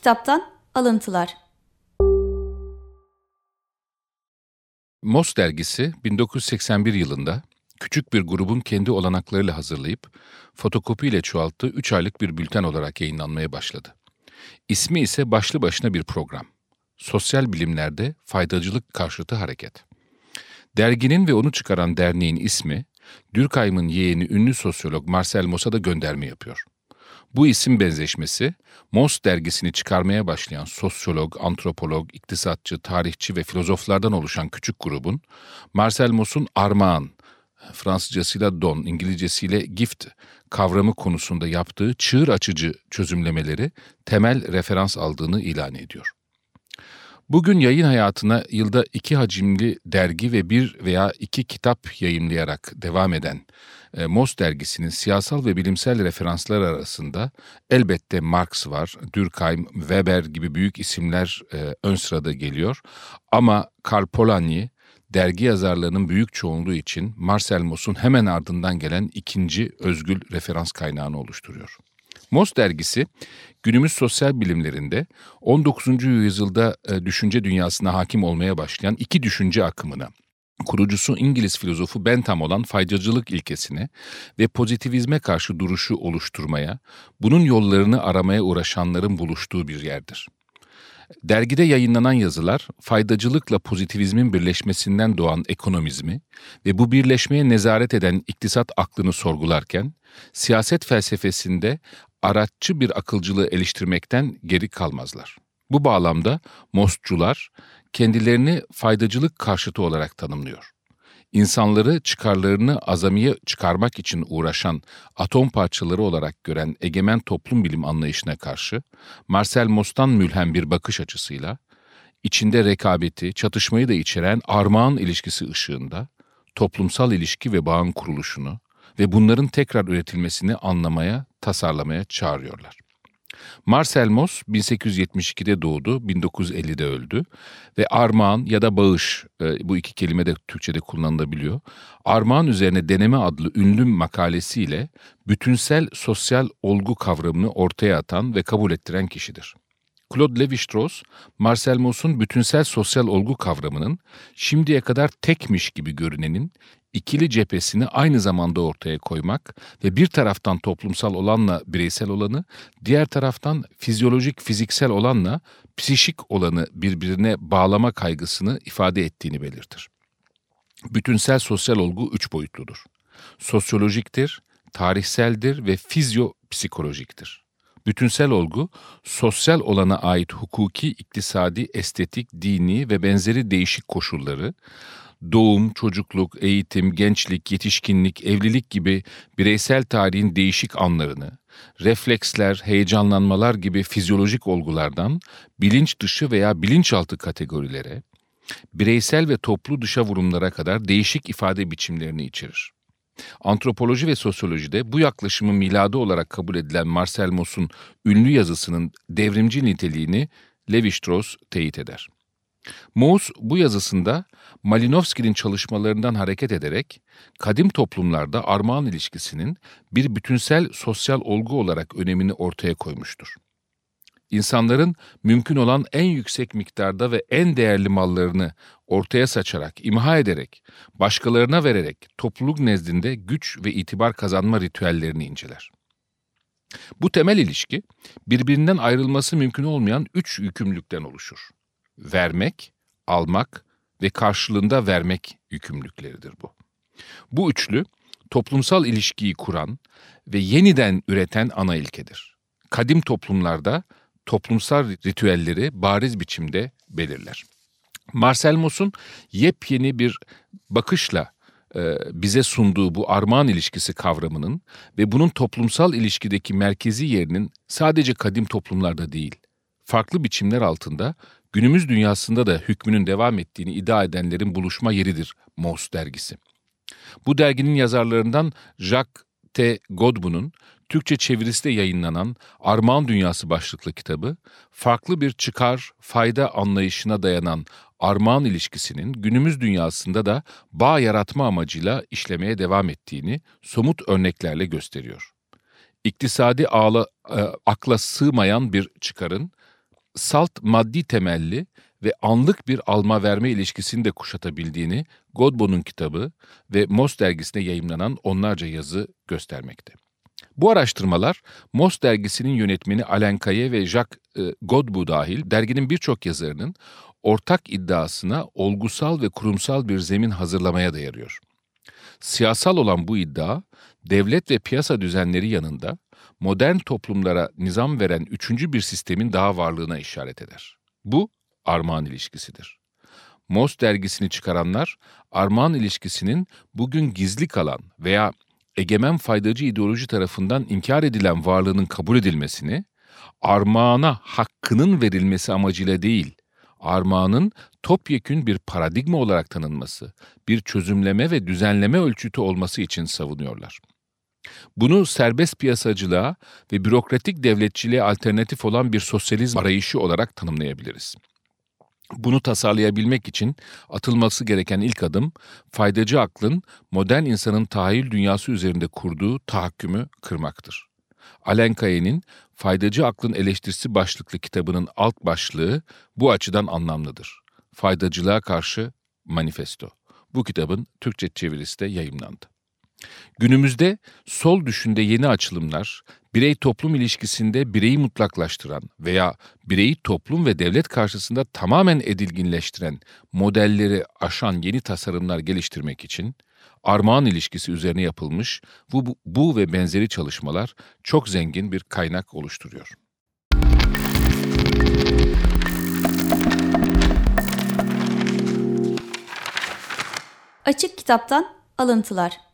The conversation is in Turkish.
Kitaptan alıntılar. MOS dergisi 1981 yılında küçük bir grubun kendi olanaklarıyla hazırlayıp fotokopiyle çoğalttığı 3 aylık bir bülten olarak yayınlanmaya başladı. İsmi ise başlı başına bir program. Sosyal bilimlerde faydacılık karşıtı hareket. Derginin ve onu çıkaran derneğin ismi, Durkheim'ın yeğeni ünlü sosyolog Marcel Mauss'a da gönderme yapıyor. Bu isim benzeşmesi, MOS dergisini çıkarmaya başlayan sosyolog, antropolog, iktisatçı, tarihçi ve filozoflardan oluşan küçük grubun, Marcel Mauss'un armağan, Fransızcasıyla don, İngilizcesiyle gift kavramı konusunda yaptığı çığır açıcı çözümlemeleri temel referans aldığını ilan ediyor. Bugün yayın hayatına yılda 2 hacimli dergi ve 1 veya 2 kitap yayımlayarak devam eden MOS dergisinin siyasal ve bilimsel referanslar arasında elbette Marx var, Durkheim, Weber gibi büyük isimler ön sırada geliyor. Ama Karl Polanyi, dergi yazarlarının büyük çoğunluğu için Marcel Mauss'un hemen ardından gelen ikinci özgül referans kaynağını oluşturuyor. MOS dergisi, günümüz sosyal bilimlerinde 19. yüzyılda düşünce dünyasına hakim olmaya başlayan iki düşünce akımına, kurucusu İngiliz filozofu Bentham olan faydacılık ilkesine ve pozitivizme karşı duruşu oluşturmaya, bunun yollarını aramaya uğraşanların buluştuğu bir yerdir. Dergide yayınlanan yazılar, faydacılıkla pozitivizmin birleşmesinden doğan ekonomizmi ve bu birleşmeye nezaret eden iktisat aklını sorgularken, siyaset felsefesinde araççı bir akılcılığı eleştirmekten geri kalmazlar. Bu bağlamda MOS'cular kendilerini faydacılık karşıtı olarak tanımlıyor. İnsanları çıkarlarını azamiye çıkarmak için uğraşan atom parçaları olarak gören egemen toplum bilim anlayışına karşı Marcel Mauss'tan mülhem bir bakış açısıyla, içinde rekabeti, çatışmayı da içeren armağan ilişkisi ışığında toplumsal ilişki ve bağın kuruluşunu ve bunların tekrar üretilmesini anlamaya, tasarlamaya çağırıyorlar. Marcel Mauss 1872'de doğdu, 1950'de öldü ve armağan ya da bağış, bu iki kelime de Türkçe'de kullanılabiliyor. Armağan üzerine deneme adlı ünlü makalesiyle bütünsel sosyal olgu kavramını ortaya atan ve kabul ettiren kişidir. Claude Lévi-Strauss, Marcel Mauss'un bütünsel sosyal olgu kavramının şimdiye kadar tekmiş gibi görünenin ikili cephesini aynı zamanda ortaya koymak ve bir taraftan toplumsal olanla bireysel olanı, diğer taraftan fizyolojik fiziksel olanla psişik olanı birbirine bağlama kaygısını ifade ettiğini belirtir. Bütünsel sosyal olgu 3 boyutludur. Sosyolojiktir, tarihseldir ve fizyopsikolojiktir. Bütünsel olgu, sosyal olana ait hukuki, iktisadi, estetik, dini ve benzeri değişik koşulları, doğum, çocukluk, eğitim, gençlik, yetişkinlik, evlilik gibi bireysel tarihin değişik anlarını, refleksler, heyecanlanmalar gibi fizyolojik olgulardan bilinç dışı veya bilinçaltı kategorilere, bireysel ve toplu dışa vurumlara kadar değişik ifade biçimlerini içerir. Antropoloji ve sosyolojide bu yaklaşımı miladı olarak kabul edilen Marcel Mauss'un ünlü yazısının devrimci niteliğini Lévi-Strauss teyit eder. Mauss bu yazısında Malinowski'nin çalışmalarından hareket ederek kadim toplumlarda armağan ilişkisinin bir bütünsel sosyal olgu olarak önemini ortaya koymuştur. İnsanların mümkün olan en yüksek miktarda ve en değerli mallarını ortaya saçarak, imha ederek, başkalarına vererek topluluk nezdinde güç ve itibar kazanma ritüellerini inceler. Bu temel ilişki, birbirinden ayrılması mümkün olmayan 3 yükümlülükten oluşur. Vermek, almak ve karşılığında vermek yükümlülükleridir bu. Bu üçlü, toplumsal ilişkiyi kuran ve yeniden üreten ana ilkedir. Kadim toplumlarda toplumsal ritüelleri bariz biçimde belirler. Marcel Mauss'un yepyeni bir bakışla bize sunduğu bu armağan ilişkisi kavramının ve bunun toplumsal ilişkideki merkezi yerinin sadece kadim toplumlarda değil, farklı biçimler altında günümüz dünyasında da hükmünün devam ettiğini iddia edenlerin buluşma yeridir MOS dergisi. Bu derginin yazarlarından Jacques T. Godbout'un Türkçe çevirisi de yayınlanan Armağan Dünyası başlıklı kitabı, farklı bir çıkar, fayda anlayışına dayanan armağan ilişkisinin günümüz dünyasında da bağ yaratma amacıyla işlemeye devam ettiğini somut örneklerle gösteriyor. İktisadi akla sığmayan bir çıkarın salt maddi temelli ve anlık bir alma verme ilişkisini de kuşatabildiğini Godbout'un kitabı ve Moss dergisinde yayımlanan onlarca yazı göstermekte. Bu araştırmalar Moss dergisinin yönetmeni Alain Kaye ve Jacques Godbout dahil derginin birçok yazarının ortak iddiasına olgusal ve kurumsal bir zemin hazırlamaya da yarıyor. Siyasal olan bu iddia, devlet ve piyasa düzenleri yanında modern toplumlara nizam veren üçüncü bir sistemin daha varlığına işaret eder. Bu, armağan ilişkisidir. Moss dergisini çıkaranlar, armağan ilişkisinin bugün gizli kalan veya egemen faydacı ideoloji tarafından inkar edilen varlığının kabul edilmesini, armağana hakkının verilmesi amacıyla değil, armağanın topyekün bir paradigma olarak tanınması, bir çözümleme ve düzenleme ölçütü olması için savunuyorlar. Bunu serbest piyasacılığa ve bürokratik devletçiliğe alternatif olan bir sosyalizm arayışı olarak tanımlayabiliriz. Bunu tasarlayabilmek için atılması gereken ilk adım, faydacı aklın modern insanın tahayyül dünyası üzerinde kurduğu tahakkümü kırmaktır. Alain Kaye'nin Faydacı Aklın Eleştirisi başlıklı kitabının alt başlığı bu açıdan anlamlıdır. Faydacılığa karşı manifesto. Bu kitabın Türkçe çevirisi de yayımlandı. Günümüzde sol düşünde yeni açılımlar, birey-toplum ilişkisinde bireyi mutlaklaştıran veya bireyi toplum ve devlet karşısında tamamen edilginleştiren modelleri aşan yeni tasarımlar geliştirmek için armağan ilişkisi üzerine yapılmış bu ve benzeri çalışmalar çok zengin bir kaynak oluşturuyor. Açık Kitaptan alıntılar.